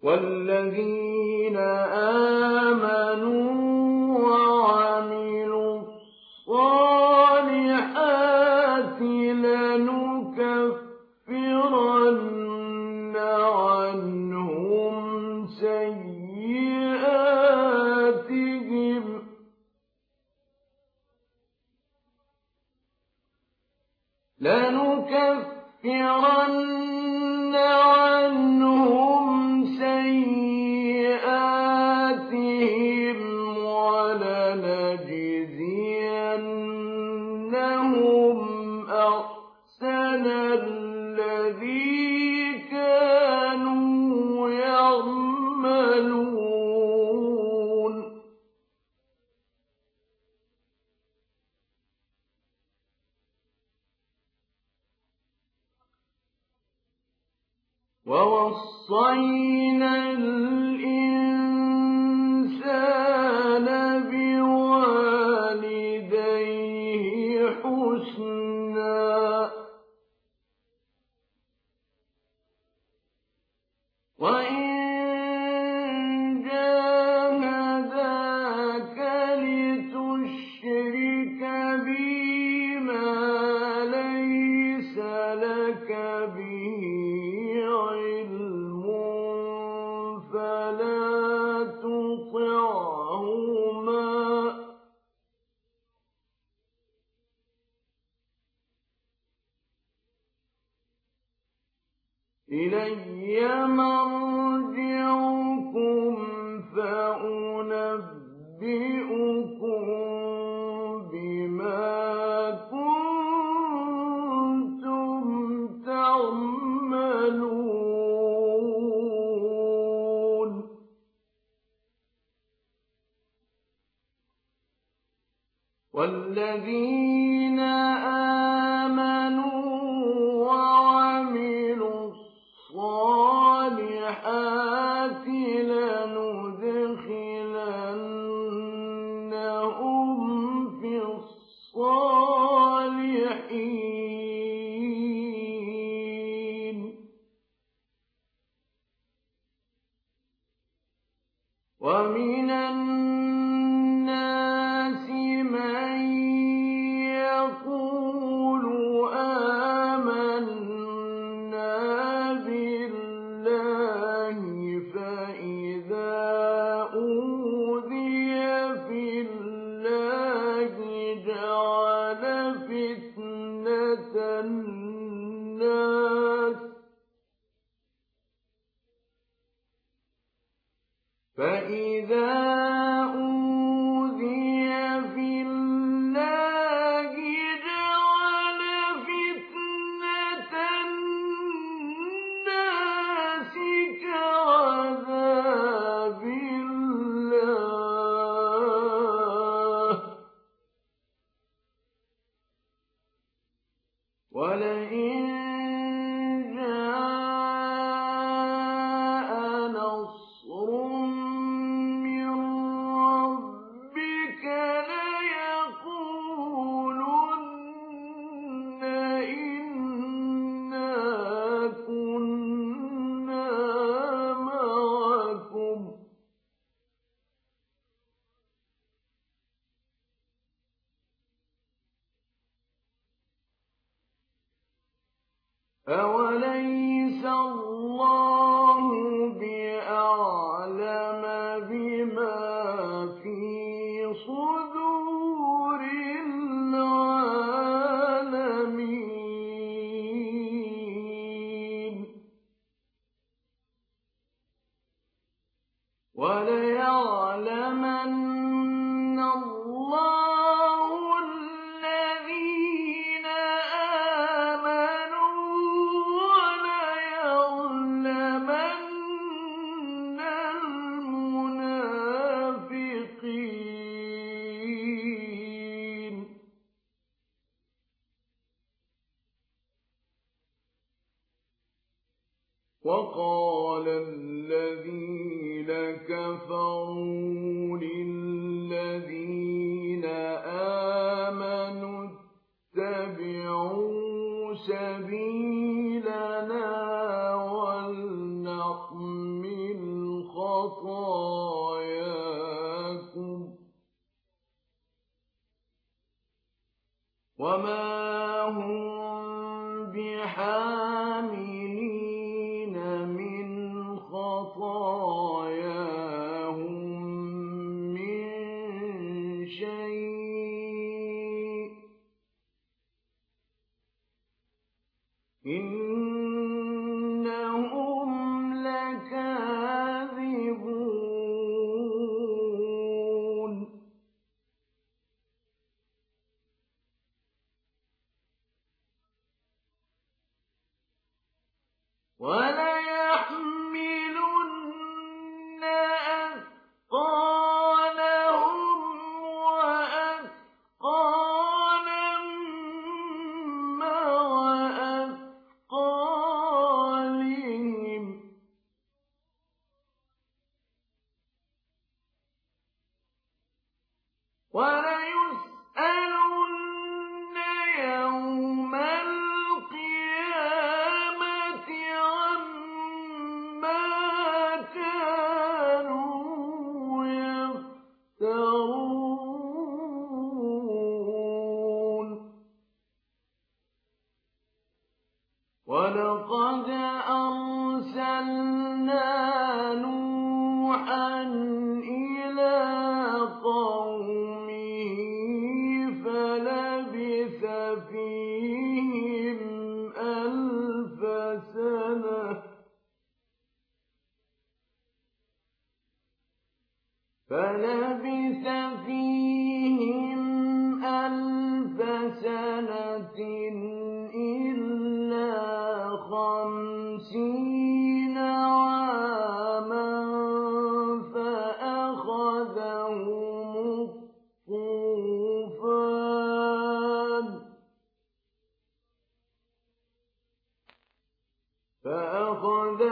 والذين آمنوا وعملوا الصالحات لنكفرن عنهم سيئاتهم ولنجزينهم أحسن الذي كانوا يعملون ووصينا الإنسان بوالديه حسنا وإن جاهداك لتشرك بي ما ليس لك به علم فلا تطعهما إلي مرجعكم فأنبئكم بما كنتم تعملون والذين آمنوا وعملوا الصالحات لندخلنهم في الصالحين ومن الناس من يقول آمنا بالله فإذا أوذي في الله جعل فتنة الناس فإذا أوذي في الله جعل فتنة الناس كعذاب الله ولئن جاء نصر من ربك ليقولن إنا كنا معكم أوليس الله بأعلم بما في صدور العالمين وليعلمن الله الذين آمنوا وليعلمن المنافقين وقال الذين كفروا للذين آمنوا اتبعوا سبيلنا ولنحمل حاملين من خطاياهم من شيء إنهم لكاذبون وليحملن أثقالهم وأثقالا مع أثقالهم وليسألن يوم القيامة عما كانوا يفترون ولقد أرسلنا نوحا إلى قومه فلبث فيهم ألف سنة إلا 50 عاما فأخذهم